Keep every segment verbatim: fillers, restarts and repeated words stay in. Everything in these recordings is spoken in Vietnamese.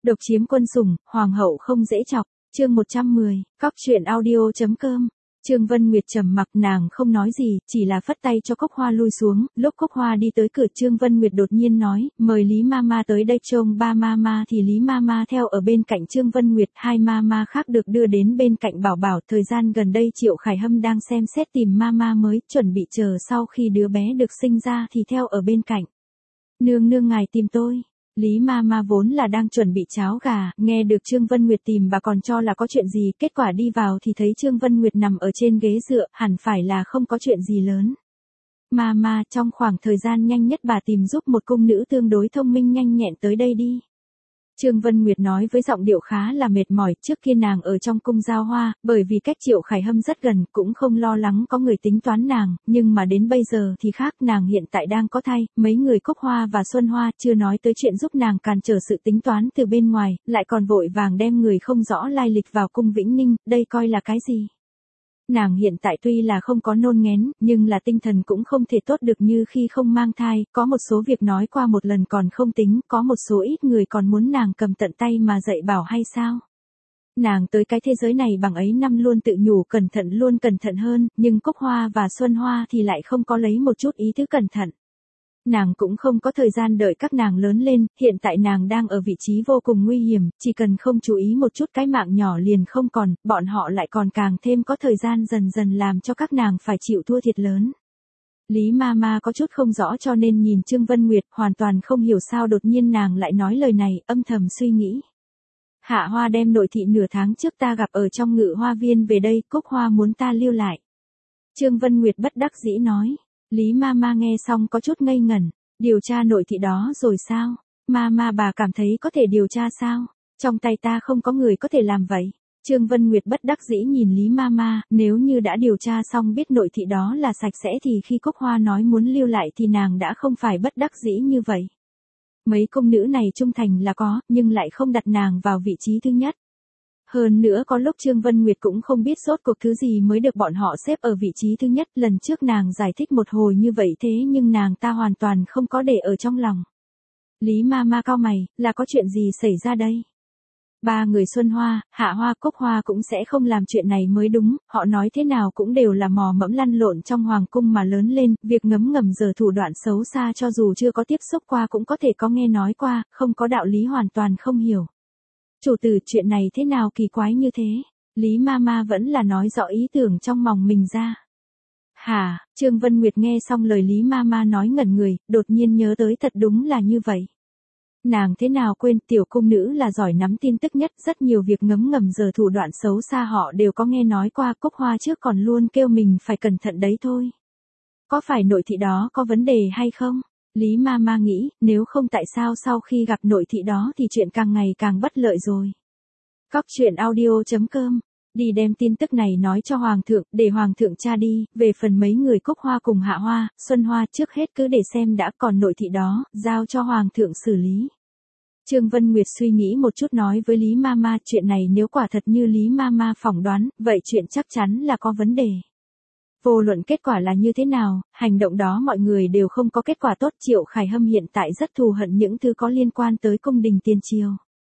Độc chiếm quân sủng, hoàng hậu không dễ chọc. Chương một trăm mười, Cóc truyện audio chấm com. Trương Vân Nguyệt trầm mặc, nàng không nói gì, chỉ là phất tay cho Cốc Hoa lui xuống. Lúc Cốc Hoa đi tới cửa, Trương Vân Nguyệt đột nhiên nói, mời Lý Mama tới đây trông ba Mama. Thì Lý Mama theo ở bên cạnh Trương Vân Nguyệt, hai Mama khác được đưa đến bên cạnh Bảo Bảo. Thời gian gần đây Triệu Khải Hâm đang xem xét tìm Mama mới, chuẩn bị chờ sau khi đứa bé được sinh ra thì theo ở bên cạnh. Nương nương ngài tìm tôi. Lý Mama vốn là đang chuẩn bị cháo gà, nghe được Trương Vân Nguyệt tìm bà còn cho là có chuyện gì, kết quả đi vào thì thấy Trương Vân Nguyệt nằm ở trên ghế dựa, hẳn phải là không có chuyện gì lớn. Mama, trong khoảng thời gian nhanh nhất bà tìm giúp một cung nữ tương đối thông minh nhanh nhẹn tới đây đi. Trương Vân Nguyệt nói với giọng điệu khá là mệt mỏi. Trước kia nàng ở trong cung giao hoa, bởi vì cách Triệu Khải Hâm rất gần, cũng không lo lắng có người tính toán nàng, nhưng mà đến bây giờ thì khác, nàng hiện tại đang có thai, mấy người Cúc Hoa và Xuân Hoa, chưa nói tới chuyện giúp nàng cản trở sự tính toán từ bên ngoài, lại còn vội vàng đem người không rõ lai lịch vào cung Vĩnh Ninh, đây coi là cái gì? Nàng hiện tại tuy là không có nôn nghén, nhưng là tinh thần cũng không thể tốt được như khi không mang thai, có một số việc nói qua một lần còn không tính, có một số ít người còn muốn nàng cầm tận tay mà dạy bảo hay sao? Nàng tới cái thế giới này bằng ấy năm luôn tự nhủ cẩn thận luôn cẩn thận hơn, nhưng Cúc Hoa và Xuân Hoa thì lại không có lấy một chút ý thức cẩn thận. Nàng cũng không có thời gian đợi các nàng lớn lên, hiện tại nàng đang ở vị trí vô cùng nguy hiểm, chỉ cần không chú ý một chút cái mạng nhỏ liền không còn, bọn họ lại còn càng thêm có thời gian dần dần làm cho các nàng phải chịu thua thiệt lớn. Lý Mama có chút không rõ cho nên nhìn Trương Vân Nguyệt, hoàn toàn không hiểu sao đột nhiên nàng lại nói lời này, âm thầm suy nghĩ. Hạ Hoa đem nội thị nửa tháng trước ta gặp ở trong Ngự Hoa Viên về đây, Cúc Hoa muốn ta lưu lại. Trương Vân Nguyệt bất đắc dĩ nói. Lý Mama nghe xong có chút ngây ngẩn, điều tra nội thị đó rồi sao? Mama bà cảm thấy có thể điều tra sao? Trong tay ta không có người có thể làm vậy. Trương Vân Nguyệt bất đắc dĩ nhìn Lý Mama, nếu như đã điều tra xong biết nội thị đó là sạch sẽ thì khi Cúc Hoa nói muốn lưu lại thì nàng đã không phải bất đắc dĩ như vậy. Mấy cung nữ này trung thành là có, nhưng lại không đặt nàng vào vị trí thứ nhất. Hơn nữa có lúc Trương Vân Nguyệt cũng không biết rốt cuộc thứ gì mới được bọn họ xếp ở vị trí thứ nhất, lần trước nàng giải thích một hồi như vậy thế nhưng nàng ta hoàn toàn không có để ở trong lòng. Lý Mama cau mày, là có chuyện gì xảy ra đây? Ba người Xuân Hoa, Hạ Hoa, Cúc Hoa cũng sẽ không làm chuyện này mới đúng, họ nói thế nào cũng đều là mò mẫm lăn lộn trong hoàng cung mà lớn lên, việc ngấm ngầm giờ thủ đoạn xấu xa cho dù chưa có tiếp xúc qua cũng có thể có nghe nói qua, không có đạo lý hoàn toàn không hiểu. Chủ tử, chuyện này thế nào kỳ quái như thế? Lý Mama vẫn là nói rõ ý tưởng trong lòng mình ra. Hả? Trương Vân Nguyệt nghe xong lời Lý Mama nói ngẩn người, đột nhiên nhớ tới thật đúng là như vậy. Nàng thế nào quên, tiểu cung nữ là giỏi nắm tin tức nhất, rất nhiều việc ngấm ngầm giờ thủ đoạn xấu xa họ đều có nghe nói qua, Cúc Hoa trước còn luôn kêu mình phải cẩn thận đấy thôi. Có phải nội thị đó có vấn đề hay không? Lý Mama nghĩ, nếu không tại sao sau khi gặp nội thị đó thì chuyện càng ngày càng bất lợi rồi. Cóc truyện audio chấm com, đi đem tin tức này nói cho Hoàng thượng, để Hoàng thượng tra đi, về phần mấy người Cúc Hoa cùng Hạ Hoa, Xuân Hoa trước hết cứ để xem đã, còn nội thị đó, giao cho Hoàng thượng xử lý. Trương Vân Nguyệt suy nghĩ một chút nói với Lý Mama, chuyện này nếu quả thật như Lý Mama phỏng đoán, vậy chuyện chắc chắn là có vấn đề. Vô luận kết quả là như thế nào, hành động đó mọi người đều không có kết quả tốt. Triệu Khải Hâm hiện tại rất thù hận những thứ có liên quan tới cung đình tiền triều.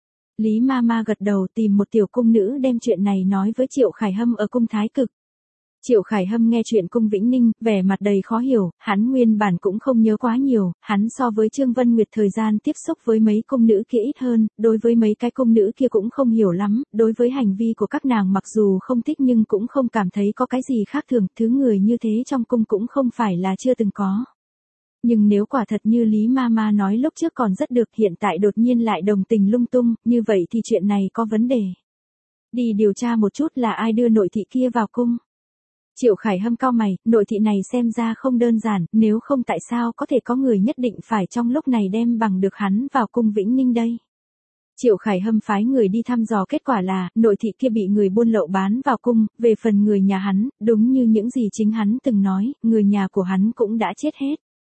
Lý Mama gật đầu tìm một tiểu cung nữ đem chuyện này nói với Triệu Khải Hâm ở cung Thái Cực. Triệu Khải Hâm nghe chuyện cung Vĩnh Ninh, vẻ mặt đầy khó hiểu, hắn nguyên bản cũng không nhớ quá nhiều, hắn so với Trương Vân Nguyệt thời gian tiếp xúc với mấy cung nữ kia ít hơn, đối với mấy cái cung nữ kia cũng không hiểu lắm, đối với hành vi của các nàng mặc dù không thích nhưng cũng không cảm thấy có cái gì khác thường, thứ người như thế trong cung cũng không phải là chưa từng có. Nhưng nếu quả thật như Lý Mama nói lúc trước còn rất được, hiện tại đột nhiên lại đồng tình lung tung, như vậy thì chuyện này có vấn đề. Đi điều tra một chút là ai đưa nội thị kia vào cung. Triệu Khải Hâm cau mày, nội thị này xem ra không đơn giản, nếu không tại sao có thể có người nhất định phải trong lúc này đem bằng được hắn vào cung Vĩnh Ninh đây. Triệu Khải Hâm phái người đi thăm dò, kết quả là, nội thị kia bị người buôn lậu bán vào cung, về phần người nhà hắn, đúng như những gì chính hắn từng nói, người nhà của hắn cũng đã chết hết.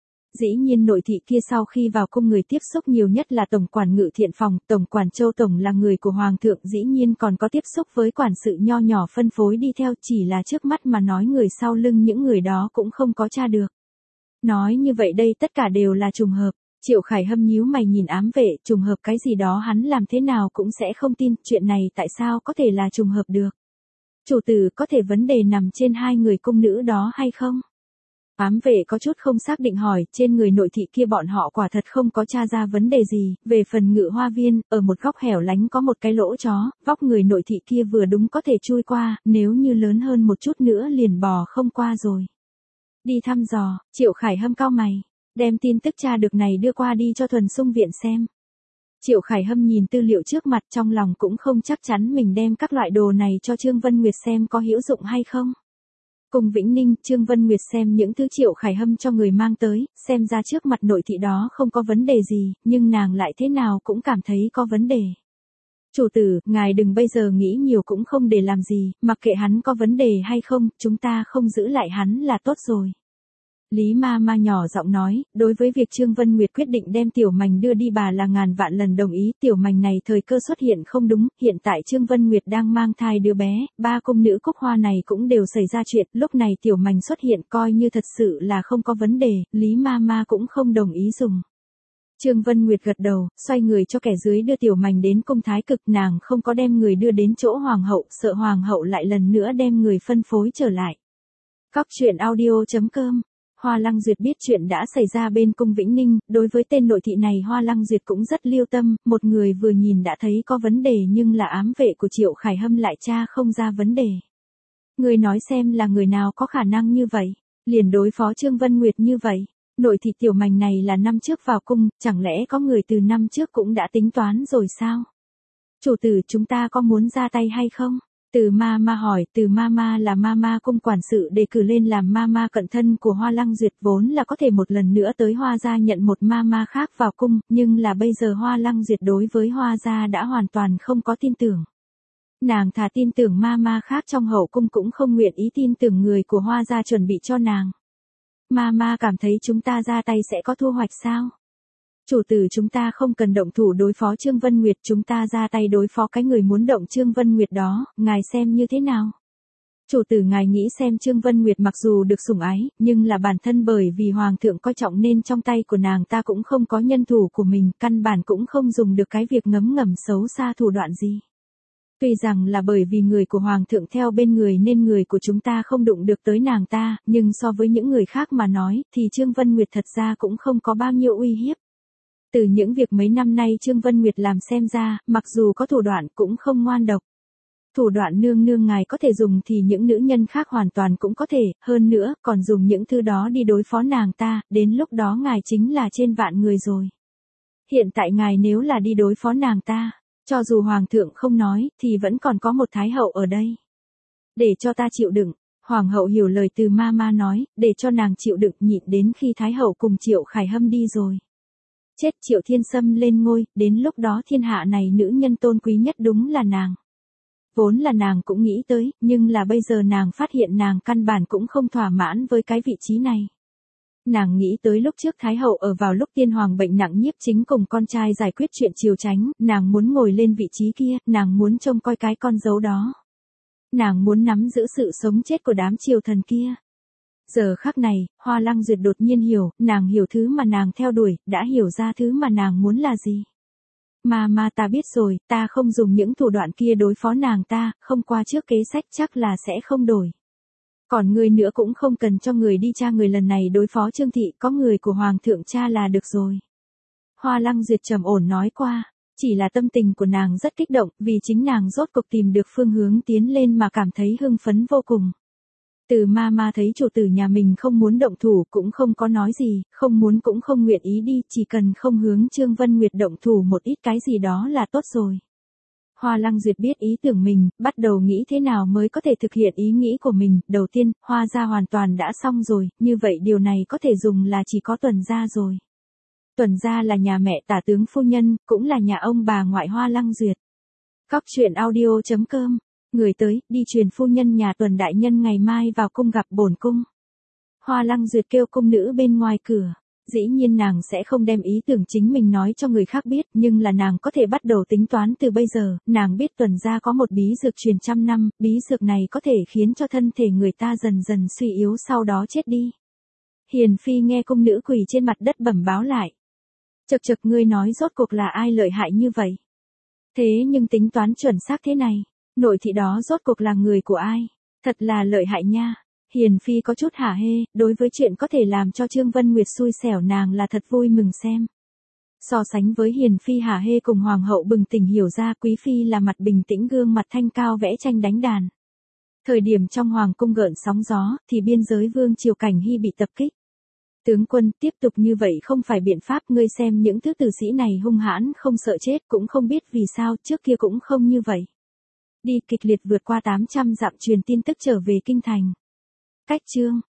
Dĩ nhiên nội thị kia sau khi vào cung người tiếp xúc nhiều nhất là tổng quản Ngự Thiện Phòng, tổng quản Châu Tổng là người của Hoàng thượng, dĩ nhiên còn có tiếp xúc với quản sự nho nhỏ phân phối đi theo, chỉ là trước mắt mà nói người sau lưng những người đó cũng không có tra được. Nói như vậy đây tất cả đều là trùng hợp. Triệu Khải Hâm nhíu mày nhìn ám vệ, trùng hợp cái gì đó hắn làm thế nào cũng sẽ không tin, chuyện này tại sao có thể là trùng hợp được. Chủ tử có thể vấn đề nằm trên hai người cung nữ đó hay không? Ám vệ có chút không xác định hỏi, trên người nội thị kia bọn họ quả thật không có tra ra vấn đề gì, về phần Ngự Hoa Viên, ở một góc hẻo lánh có một cái lỗ chó, vóc người nội thị kia vừa đúng có thể chui qua, nếu như lớn hơn một chút nữa liền bò không qua rồi. Đi thăm dò, Triệu Khải Hâm cau mày, đem tin tức tra được này đưa qua đi cho Thuần Sung Viện xem. Triệu Khải Hâm nhìn tư liệu trước mặt trong lòng cũng không chắc chắn mình đem các loại đồ này cho Trương Vân Nguyệt xem có hữu dụng hay không. Cùng Vĩnh Ninh, Trương Vân Nguyệt xem những thứ Triệu Khải Hâm cho người mang tới, xem ra trước mặt nội thị đó không có vấn đề gì, nhưng nàng lại thế nào cũng cảm thấy có vấn đề. Chủ tử, ngài đừng bây giờ nghĩ nhiều cũng không để làm gì, mặc kệ hắn có vấn đề hay không, chúng ta không giữ lại hắn là tốt rồi. Lý ma ma nhỏ giọng nói, đối với việc Trương Vân Nguyệt quyết định đem Tiểu Mành đưa đi bà là ngàn vạn lần đồng ý, Tiểu Mành này thời cơ xuất hiện không đúng, hiện tại Trương Vân Nguyệt đang mang thai đứa bé, ba cung nữ Cúc Hoa này cũng đều xảy ra chuyện, lúc này Tiểu Mành xuất hiện coi như thật sự là không có vấn đề, Lý ma ma cũng không đồng ý dùng. Trương Vân Nguyệt gật đầu, xoay người cho kẻ dưới đưa Tiểu Mành đến cung thái cực, nàng không có đem người đưa đến chỗ hoàng hậu, sợ hoàng hậu lại lần nữa đem người phân phối trở lại. Cóc truyện audio chấm com. Hoa Lăng Duyệt biết chuyện đã xảy ra bên cung Vĩnh Ninh, đối với tên nội thị này Hoa Lăng Duyệt cũng rất lưu tâm, một người vừa nhìn đã thấy có vấn đề nhưng là ám vệ của Triệu Khải Hâm lại tra không ra vấn đề. Người nói xem là người nào có khả năng như vậy, liền đối phó Trương Vân Nguyệt như vậy. Nội thị Tiểu Mành này là năm trước vào cung, chẳng lẽ có người từ năm trước cũng đã tính toán rồi sao? Chủ tử, chúng ta có muốn ra tay hay không? Từ ma ma hỏi, từ ma ma là ma ma cung quản sự đề cử lên làm ma ma cận thân của Hoa Lăng Duyệt, vốn là có thể một lần nữa tới Hoa gia nhận một ma ma khác vào cung, nhưng là bây giờ Hoa Lăng Duyệt đối với Hoa gia đã hoàn toàn không có tin tưởng. Nàng thà tin tưởng ma ma khác trong hậu cung cũng không nguyện ý tin tưởng người của Hoa gia chuẩn bị cho nàng. Ma ma cảm thấy chúng ta ra tay sẽ có thu hoạch sao? Chủ tử, chúng ta không cần động thủ đối phó Trương Vân Nguyệt, chúng ta ra tay đối phó cái người muốn động Trương Vân Nguyệt đó, ngài xem như thế nào? Chủ tử, ngài nghĩ xem, Trương Vân Nguyệt mặc dù được sủng ái, nhưng là bản thân bởi vì hoàng thượng coi trọng nên trong tay của nàng ta cũng không có nhân thủ của mình, căn bản cũng không dùng được cái việc ngấm ngầm xấu xa thủ đoạn gì. Tuy rằng là bởi vì người của hoàng thượng theo bên người nên người của chúng ta không đụng được tới nàng ta, nhưng so với những người khác mà nói, thì Trương Vân Nguyệt thật ra cũng không có bao nhiêu uy hiếp. Từ những việc mấy năm nay Trương Vân Nguyệt làm xem ra, mặc dù có thủ đoạn cũng không ngoan độc. Thủ đoạn nương nương ngài có thể dùng thì những nữ nhân khác hoàn toàn cũng có thể, hơn nữa, còn dùng những thứ đó đi đối phó nàng ta, đến lúc đó ngài chính là trên vạn người rồi. Hiện tại ngài nếu là đi đối phó nàng ta, cho dù hoàng thượng không nói, thì vẫn còn có một thái hậu ở đây. Để cho ta chịu đựng, hoàng hậu hiểu lời từ ma ma nói, để cho nàng chịu đựng nhịn đến khi thái hậu cùng Triệu Khải Hâm đi rồi. Chết, Triệu Thiên Sâm lên ngôi, đến lúc đó thiên hạ này nữ nhân tôn quý nhất đúng là nàng. Vốn là nàng cũng nghĩ tới, nhưng là bây giờ nàng phát hiện nàng căn bản cũng không thỏa mãn với cái vị trí này. Nàng nghĩ tới lúc trước Thái Hậu ở vào lúc tiên hoàng bệnh nặng Nhiếp Chính cùng con trai giải quyết chuyện triều tránh, nàng muốn ngồi lên vị trí kia, nàng muốn trông coi cái con dấu đó. Nàng muốn nắm giữ sự sống chết của đám triều thần kia. Giờ khắc này, Hoa Lăng Duyệt đột nhiên hiểu, nàng hiểu thứ mà nàng theo đuổi, đã hiểu ra thứ mà nàng muốn là gì. Mà mà ta biết rồi, ta không dùng những thủ đoạn kia đối phó nàng ta, không qua trước kế sách chắc là sẽ không đổi. Còn người nữa cũng không cần cho người đi tra người lần này đối phó Trương Thị, có người của Hoàng thượng tra là được rồi. Hoa Lăng Duyệt trầm ổn nói qua, chỉ là tâm tình của nàng rất kích động, vì chính nàng rốt cuộc tìm được phương hướng tiến lên mà cảm thấy hưng phấn vô cùng. Từ ma ma thấy chủ tử nhà mình không muốn động thủ cũng không có nói gì, không muốn cũng không nguyện ý đi, chỉ cần không hướng Trương Vân Nguyệt động thủ một ít cái gì đó là tốt rồi. Hoa Lăng Duyệt biết ý tưởng mình, bắt đầu nghĩ thế nào mới có thể thực hiện ý nghĩ của mình, đầu tiên, Hoa gia hoàn toàn đã xong rồi, như vậy điều này có thể dùng là chỉ có Tuần gia rồi. Tuần gia là nhà mẹ tả tướng phu nhân, cũng là nhà ông bà ngoại Hoa Lăng Duyệt. Cóc truyện audio chấm com. Người tới, đi truyền phu nhân nhà Tuần đại nhân ngày mai vào cung gặp bổn cung. Hoa Lăng Duyệt kêu cung nữ bên ngoài cửa. Dĩ nhiên nàng sẽ không đem ý tưởng chính mình nói cho người khác biết, nhưng là nàng có thể bắt đầu tính toán từ bây giờ, nàng biết Tuần gia có một bí dược truyền trăm năm, bí dược này có thể khiến cho thân thể người ta dần dần suy yếu sau đó chết đi. Hiền phi nghe cung nữ quỳ trên mặt đất bẩm báo lại. Chậc chậc, ngươi nói rốt cuộc là ai lợi hại như vậy? Thế nhưng tính toán chuẩn xác thế này, nội thị đó rốt cuộc là người của ai? Thật là lợi hại nha. Hiền Phi có chút hả hê, đối với chuyện có thể làm cho Trương Vân Nguyệt xui xẻo nàng là thật vui mừng xem. So sánh với Hiền Phi hả hê cùng Hoàng hậu bừng tỉnh hiểu ra Quý Phi là mặt bình tĩnh gương mặt thanh cao vẽ tranh đánh đàn. Thời điểm trong Hoàng cung gợn sóng gió, thì biên giới vương triều Cảnh Hy bị tập kích. Tướng quân, tiếp tục như vậy không phải biện pháp, ngươi xem những thứ tử sĩ này hung hãn không sợ chết, cũng không biết vì sao trước kia cũng không như vậy. Đi kịch liệt vượt qua tám trăm dặm truyền tin tức trở về kinh thành. Cách chương